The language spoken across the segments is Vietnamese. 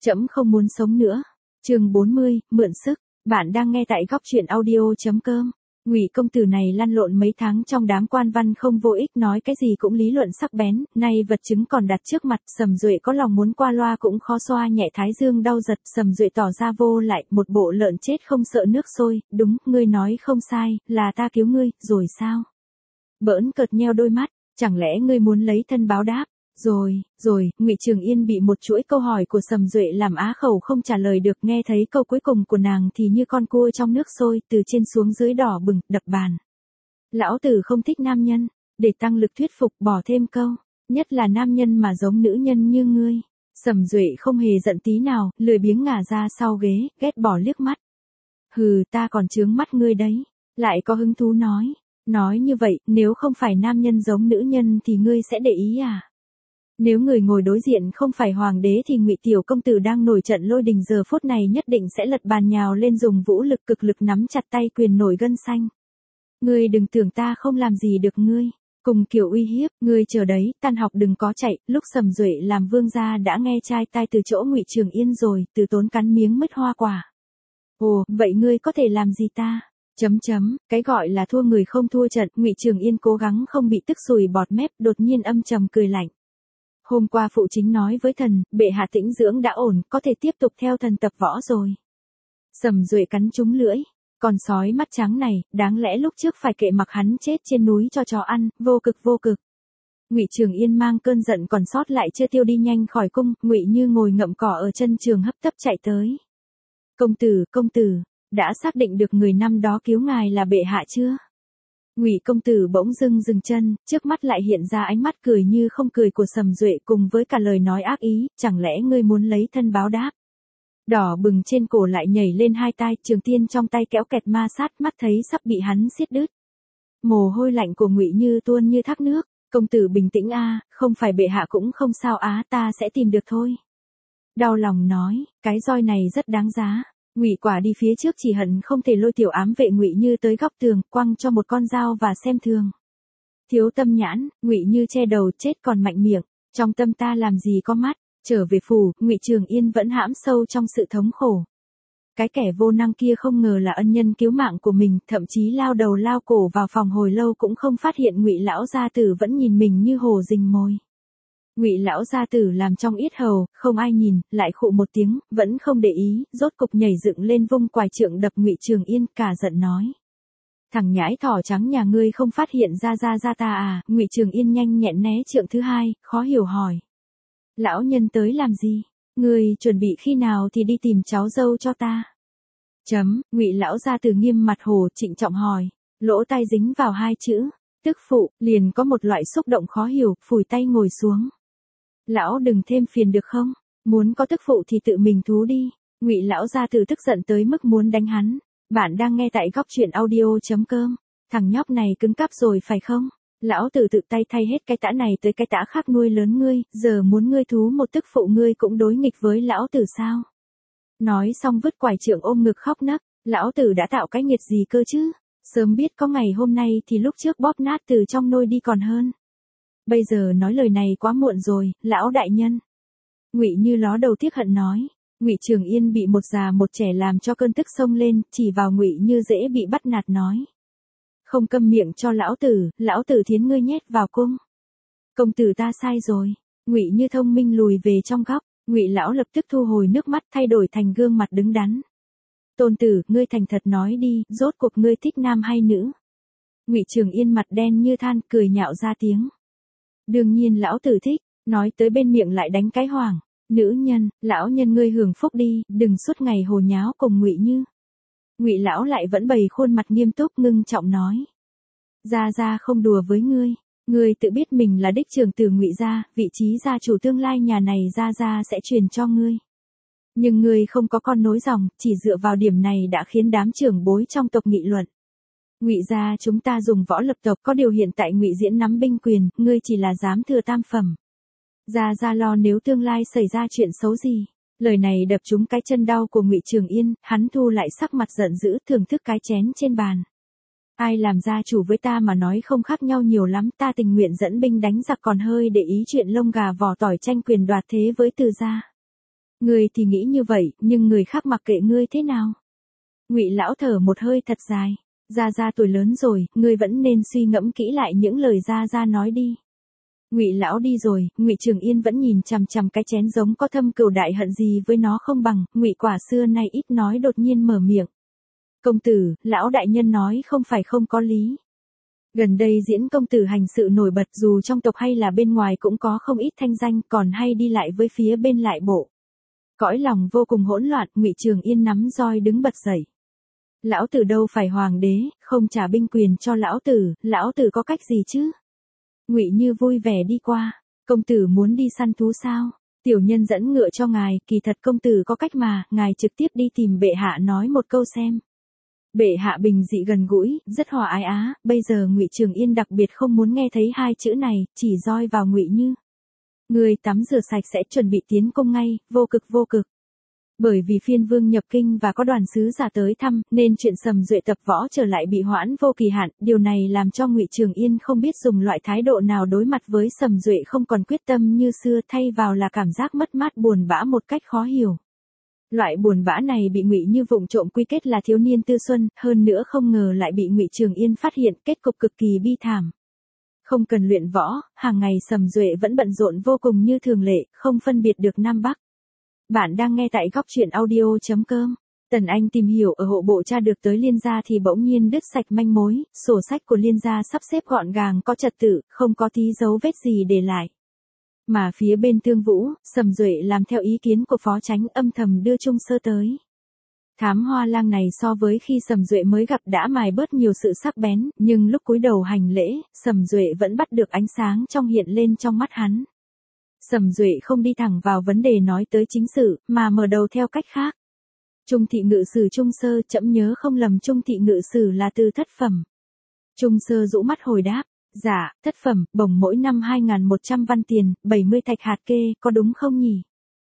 Trẫm không muốn sống nữa. Chương 40, mượn sức. Bạn đang nghe tại góc truyện audio.com. Ngụy công tử này lăn lộn mấy tháng trong đám quan văn không vô ích, nói cái gì cũng lý luận sắc bén, nay vật chứng còn đặt trước mặt, Sầm Duệ có lòng muốn qua loa cũng khó xoa nhẹ thái dương đau giật, Sầm Duệ tỏ ra vô lại, một bộ lợn chết không sợ nước sôi, đúng, ngươi nói không sai, là ta cứu ngươi, rồi sao? Bỡn cợt nheo đôi mắt, chẳng lẽ ngươi muốn lấy thân báo đáp? Rồi, Ngụy Trường Yên bị một chuỗi câu hỏi của Sầm Duệ làm á khẩu không trả lời được, nghe thấy câu cuối cùng của nàng thì như con cua trong nước sôi, từ trên xuống dưới đỏ bừng, đập bàn. Lão tử không thích nam nhân, để tăng lực thuyết phục bỏ thêm câu, nhất là nam nhân mà giống nữ nhân như ngươi. Sầm Duệ không hề giận tí nào, lười biếng ngả ra sau ghế, ghét bỏ liếc mắt. Hừ, ta còn chướng mắt ngươi đấy, lại có hứng thú nói như vậy, nếu không phải nam nhân giống nữ nhân thì ngươi sẽ để ý à? Nếu người ngồi đối diện không phải hoàng đế thì Ngụy tiểu công tử đang nổi trận lôi đình giờ phút này nhất định sẽ lật bàn nhào lên dùng vũ lực cực lực nắm chặt tay quyền nổi gân xanh. Ngươi đừng tưởng ta không làm gì được ngươi. Cùng kiểu uy hiếp, ngươi chờ đấy, tan học đừng có chạy. Lúc Sầm Duệ làm vương gia đã nghe trai tai từ chỗ Ngụy Trường Yên rồi, Từ Tốn cắn miếng mứt hoa quả. Ồ, vậy ngươi có thể làm gì ta? Cái gọi là thua người không thua trận. Ngụy Trường Yên cố gắng không bị tức sùi bọt mép, đột nhiên âm trầm cười lạnh. Hôm qua phụ chính nói với thần, bệ hạ tĩnh dưỡng đã ổn, có thể tiếp tục theo thần tập võ rồi. Sầm Duệ cắn trúng lưỡi, con sói mắt trắng này, đáng lẽ lúc trước phải kệ mặc hắn chết trên núi cho chó ăn, vô cực. Ngụy Trường Yên mang cơn giận còn sót lại chưa tiêu đi nhanh khỏi cung, Ngụy Như ngồi ngậm cỏ ở chân trường hấp tấp chạy tới. Công tử, đã xác định được người năm đó cứu ngài là bệ hạ chưa? Ngụy công tử bỗng dưng dừng chân, trước mắt lại hiện ra ánh mắt cười như không cười của Sầm Duệ cùng với cả lời nói ác ý, chẳng lẽ ngươi muốn lấy thân báo đáp? Đỏ bừng trên cổ lại nhảy lên hai tai, trường tiên trong tay kéo kẹt ma sát, mắt thấy sắp bị hắn xiết đứt. Mồ hôi lạnh của Ngụy Như tuôn như thác nước, công tử bình tĩnh a, không phải bệ hạ cũng không sao á, ta sẽ tìm được thôi. Đau lòng nói, cái roi này rất đáng giá. Ngụy Quả đi phía trước chỉ hận không thể lôi tiểu ám vệ Ngụy Như tới góc tường, quăng cho một con dao và xem thường. Thiếu tâm nhãn, Ngụy Như che đầu chết còn mạnh miệng, trong tâm ta làm gì có mắt. Trở về phủ, Ngụy Trường Yên vẫn hãm sâu trong sự thống khổ. Cái kẻ vô năng kia không ngờ là ân nhân cứu mạng của mình, thậm chí lao đầu lao cổ vào phòng hồi lâu cũng không phát hiện Ngụy lão gia tử vẫn nhìn mình như hổ rình mồi. Ngụy lão gia tử làm trong yết hầu, không ai nhìn, lại khụ một tiếng, vẫn không để ý, rốt cục nhảy dựng lên vung quải trượng đập Ngụy Trường Yên, cả giận nói: "Thằng nhãi thỏ trắng nhà ngươi không phát hiện ra ta à?" Ngụy Trường Yên nhanh nhẹn né trượng thứ hai, khó hiểu hỏi: "Lão nhân tới làm gì? Ngươi chuẩn bị khi nào thì đi tìm cháu dâu cho ta?" Ngụy lão gia tử nghiêm mặt hồ trịnh trọng hỏi, lỗ tai dính vào hai chữ tức phụ, liền có một loại xúc động khó hiểu, phủi tay ngồi xuống. Lão đừng thêm phiền được không? Muốn có tức phụ thì tự mình thú đi. Ngụy lão gia tử tức giận tới mức muốn đánh hắn. Bạn đang nghe tại góc truyện audio.com. Thằng nhóc này cứng cáp rồi phải không? Lão tử tự tay thay hết cái tã này tới cái tã khác nuôi lớn ngươi, giờ muốn ngươi thú một tức phụ ngươi cũng đối nghịch với lão tử sao? Nói xong vứt quải trượng ôm ngực khóc nấc, lão tử đã tạo cái nghiệt gì cơ chứ? Sớm biết có ngày hôm nay thì lúc trước bóp nát từ trong nôi đi còn hơn. Bây giờ nói lời này quá muộn rồi, lão đại nhân. Ngụy Như ló đầu tiếc hận nói. Ngụy Trường Yên bị một già một trẻ làm cho cơn tức xông lên, chỉ vào Ngụy Như dễ bị bắt nạt nói: "Không câm miệng cho lão tử thiến ngươi nhét vào cung." "Công tử ta sai rồi." Ngụy Như thông minh lùi về trong góc, Ngụy lão lập tức thu hồi nước mắt, thay đổi thành gương mặt đứng đắn. "Tôn tử, ngươi thành thật nói đi, rốt cuộc ngươi thích nam hay nữ?" Ngụy Trường Yên mặt đen như than, cười nhạo ra tiếng: "Đương nhiên lão tử thích." Nói tới bên miệng lại đánh cái hoảng. "Nữ nhân, lão nhân ngươi hưởng phúc đi, đừng suốt ngày hồ nháo cùng Ngụy Như." Ngụy lão lại vẫn bày khuôn mặt nghiêm túc ngưng trọng nói: Gia không đùa với ngươi. Ngươi tự biết mình là đích trưởng tử Ngụy gia, vị trí gia chủ tương lai nhà này Gia sẽ truyền cho ngươi. Nhưng ngươi không có con nối dòng, chỉ dựa vào điểm này đã khiến đám trưởng bối trong tộc nghị luận. Ngụy gia chúng ta dùng võ lập tộc, có điều hiện tại Ngụy Diễn nắm binh quyền, ngươi chỉ là giám thừa tam phẩm. Gia lo nếu tương lai xảy ra chuyện xấu gì. Lời này đập trúng cái chân đau của Ngụy Trường Yên, hắn thu lại sắc mặt giận dữ, thưởng thức cái chén trên bàn. Ai làm gia chủ với ta mà nói không khác nhau nhiều lắm, ta tình nguyện dẫn binh đánh giặc còn hơi để ý chuyện lông gà vỏ tỏi tranh quyền đoạt thế với Từ gia. Ngươi thì nghĩ như vậy, nhưng người khác mặc kệ ngươi thế nào? Ngụy lão thở một hơi thật dài. Gia Gia tuổi lớn rồi, ngươi vẫn nên suy ngẫm kỹ lại những lời Gia Gia nói đi. Ngụy lão đi rồi, Ngụy Trường Yên vẫn nhìn chằm chằm cái chén giống có thâm cừu đại hận gì với nó không bằng. Ngụy Quả xưa nay ít nói đột nhiên mở miệng. Công tử, lão đại nhân nói không phải không có lý. Gần đây diễn công tử hành sự nổi bật, dù trong tộc hay là bên ngoài cũng có không ít thanh danh, còn hay đi lại với phía bên lại bộ. Cõi lòng vô cùng hỗn loạn, Ngụy Trường Yên nắm roi đứng bật dậy. Lão tử đâu phải hoàng đế, không trả binh quyền cho lão tử có cách gì chứ? Ngụy Như vui vẻ đi qua. Công tử muốn đi săn thú sao? Tiểu nhân dẫn ngựa cho ngài, kỳ thật công tử có cách mà, ngài trực tiếp đi tìm bệ hạ nói một câu xem. Bệ hạ bình dị gần gũi, rất hòa ái á. Bây giờ Ngụy Trường Yên đặc biệt không muốn nghe thấy hai chữ này, chỉ roi vào Ngụy Như. Người tắm rửa sạch sẽ chuẩn bị tiến công ngay, vô cực vô cực. Bởi vì phiên vương nhập kinh và có đoàn sứ giả tới thăm, nên chuyện Sầm Duệ tập võ trở lại bị hoãn vô kỳ hạn, điều này làm cho Ngụy Trường Yên không biết dùng loại thái độ nào đối mặt với Sầm Duệ, không còn quyết tâm như xưa, thay vào là cảm giác mất mát buồn bã một cách khó hiểu. Loại buồn bã này bị Ngụy Như vụng trộm quy kết là thiếu niên tư xuân, hơn nữa không ngờ lại bị Ngụy Trường Yên phát hiện, kết cục cực kỳ bi thảm. Không cần luyện võ, hàng ngày Sầm Duệ vẫn bận rộn vô cùng như thường lệ, không phân biệt được Nam Bắc. Bạn đang nghe tại góc truyện audio.com. Tần Anh tìm hiểu ở hộ bộ tra được tới Liên gia thì bỗng nhiên đứt sạch manh mối, sổ sách của Liên gia sắp xếp gọn gàng có trật tự, không có tí dấu vết gì để lại. Mà phía bên Tương Vũ, Sầm Duệ làm theo ý kiến của phó chánh, âm thầm đưa Trung Sơ tới. Thám Hoa Lang này so với khi Sầm Duệ mới gặp đã mài bớt nhiều sự sắc bén, nhưng lúc cúi đầu hành lễ, Sầm Duệ vẫn bắt được ánh sáng trong hiện lên trong mắt hắn. Sầm Duệ không đi thẳng vào vấn đề nói tới chính sự, mà mở đầu theo cách khác. Trung thị ngự sử Trung Sơ, trẫm nhớ không lầm Trung thị ngự sử là từ thất phẩm. Trung Sơ rũ mắt hồi đáp, dạ, thất phẩm, bổng mỗi năm 2.100 văn tiền, 70 thạch hạt kê, có đúng không nhỉ?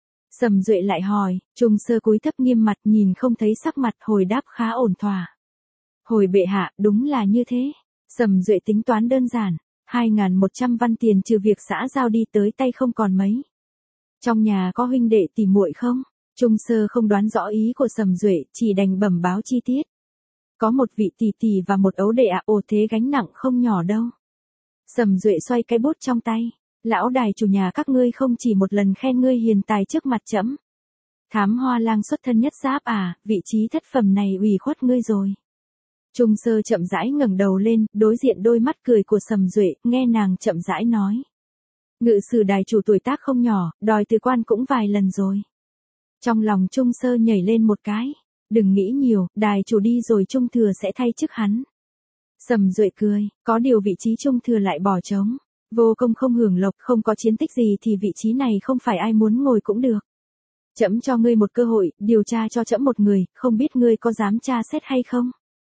Sầm Duệ lại hỏi, Trung Sơ cúi thấp nghiêm mặt, nhìn không thấy sắc mặt, hồi đáp khá ổn thỏa. Hồi bệ hạ, đúng là như thế. Sầm Duệ tính toán đơn giản. 2.100 văn tiền trừ việc xã giao đi tới tay không còn mấy. Trong nhà có huynh đệ tỉ muội không? Trung Sơ không đoán rõ ý của Sầm Duệ, chỉ đành bẩm báo chi tiết. Có một vị tỷ tỷ và một ấu đệ ạ, ồ thế gánh nặng không nhỏ đâu. Sầm Duệ xoay cái bút trong tay. Lão đài chủ nhà các ngươi không chỉ một lần khen ngươi hiền tài trước mặt trẫm. Thám Hoa Lang xuất thân nhất giáp à, vị trí thất phẩm này ủy khuất ngươi rồi. Trung Sơ chậm rãi ngẩng đầu lên, đối diện đôi mắt cười của Sầm Duệ, nghe nàng chậm rãi nói. Ngự sử đài chủ tuổi tác không nhỏ, đòi từ quan cũng vài lần rồi. Trong lòng Trung Sơ nhảy lên một cái. Đừng nghĩ nhiều, đài chủ đi rồi Trung Thừa sẽ thay chức hắn. Sầm Duệ cười, có điều vị trí Trung Thừa lại bỏ trống. Vô công không hưởng lộc, không có chiến tích gì thì vị trí này không phải ai muốn ngồi cũng được. Trẫm cho ngươi một cơ hội, điều tra cho trẫm một người, không biết ngươi có dám tra xét hay không?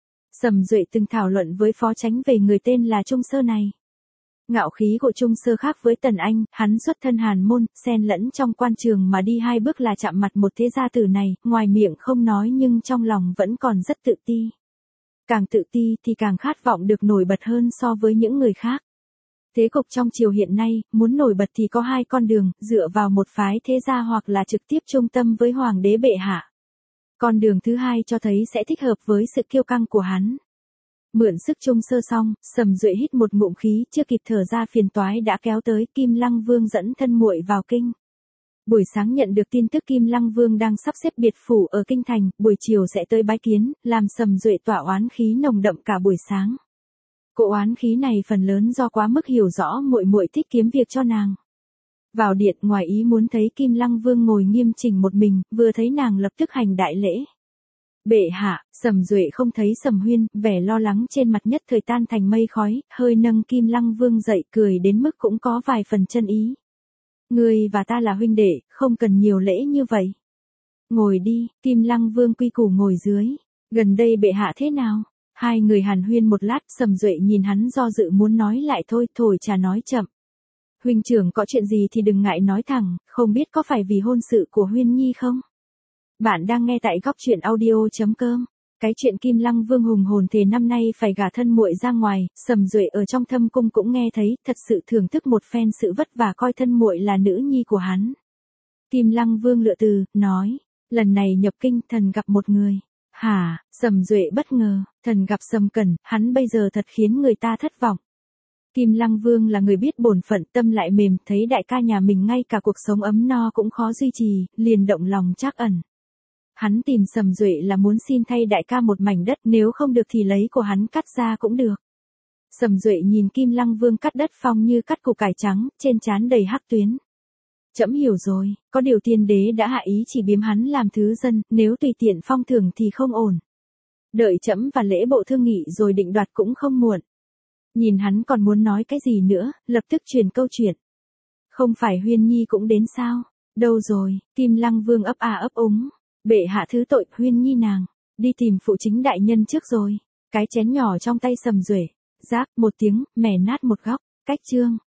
Sầm Duệ từng thảo luận với phó chánh về người tên là Trung Sơ này. Ngạo khí của Trung Sơ khác với Tần Anh, hắn xuất thân hàn môn, xen lẫn trong quan trường mà đi 2 bước là chạm mặt một thế gia tử này, ngoài miệng không nói nhưng trong lòng vẫn còn rất tự ti. Càng tự ti thì càng khát vọng được nổi bật hơn so với những người khác. Thế cục trong triều hiện nay, muốn nổi bật thì có 2 con đường, dựa vào một phái thế gia hoặc là trực tiếp trung tâm với hoàng đế bệ hạ. Con đường thứ hai cho thấy sẽ thích hợp với sự kiêu căng của hắn. Mượn sức Trung Sơ xong, Sầm Duệ hít một ngụm khí, chưa kịp thở ra phiền toái đã kéo tới, Kim Lăng Vương dẫn thân muội vào kinh. Buổi sáng nhận được tin tức Kim Lăng Vương đang sắp xếp biệt phủ ở kinh thành, buổi chiều sẽ tới bái kiến, làm Sầm Duệ tỏa oán khí nồng đậm cả buổi sáng. Cỗ oán khí này phần lớn do quá mức hiểu rõ muội muội thích kiếm việc cho nàng. Vào điện, ngoài ý muốn thấy Kim Lăng Vương ngồi nghiêm chỉnh một mình, vừa thấy nàng lập tức hành đại lễ. Bệ hạ, Sầm Duệ không thấy Sầm Huyên, vẻ lo lắng trên mặt nhất thời tan thành mây khói, hơi nâng Kim Lăng Vương dậy, cười đến mức cũng có vài phần chân ý. Ngươi và ta là huynh đệ, không cần nhiều lễ như vậy. Ngồi đi, Kim Lăng Vương quy củ ngồi dưới. Gần đây bệ hạ thế nào? Hai người hàn huyên một lát, Sầm Duệ nhìn hắn do dự muốn nói lại thôi, thổi trà nói chậm. Huynh trưởng có chuyện gì thì đừng ngại nói thẳng, không biết có phải vì hôn sự của Huyên Nhi không? Bạn đang nghe tại góc truyện audio.com. Cái chuyện Kim Lăng Vương hùng hồn thề năm nay phải gả thân muội ra ngoài, Sầm Duệ ở trong thâm cung cũng nghe thấy, thật sự thưởng thức một phen sự vất vả coi thân muội là nữ nhi của hắn. Kim Lăng Vương lựa từ, nói, lần này nhập kinh thần gặp một người. Hả, Sầm Duệ bất ngờ, thần gặp Sầm Cẩn, hắn bây giờ thật khiến người ta thất vọng. Kim Lăng Vương là người biết bổn phận, tâm lại mềm, thấy đại ca nhà mình ngay cả cuộc sống ấm no cũng khó duy trì, liền động lòng trắc ẩn. Hắn tìm Sầm Duệ là muốn xin thay đại ca một mảnh đất, nếu không được thì lấy của hắn cắt ra cũng được. Sầm Duệ nhìn Kim Lăng Vương cắt đất phong như cắt củ cải trắng, trên trán đầy hắc tuyến. Trẫm hiểu rồi, có điều tiên đế đã hạ ý chỉ biếm hắn làm thứ dân, nếu tùy tiện phong thưởng thì không ổn. Đợi trẫm và lễ bộ thương nghị rồi định đoạt cũng không muộn. Nhìn hắn còn muốn nói cái gì nữa, lập tức truyền câu chuyện. Không phải Huyên Nhi cũng đến sao? Đâu rồi? Kim Lăng Vương ấp a ấp úng. Bệ hạ thứ tội, Huyên Nhi nàng đi tìm phụ chính đại nhân trước rồi. Cái chén nhỏ trong tay Sầm Duệ, rác một tiếng, mẻ nát một góc. Cách chương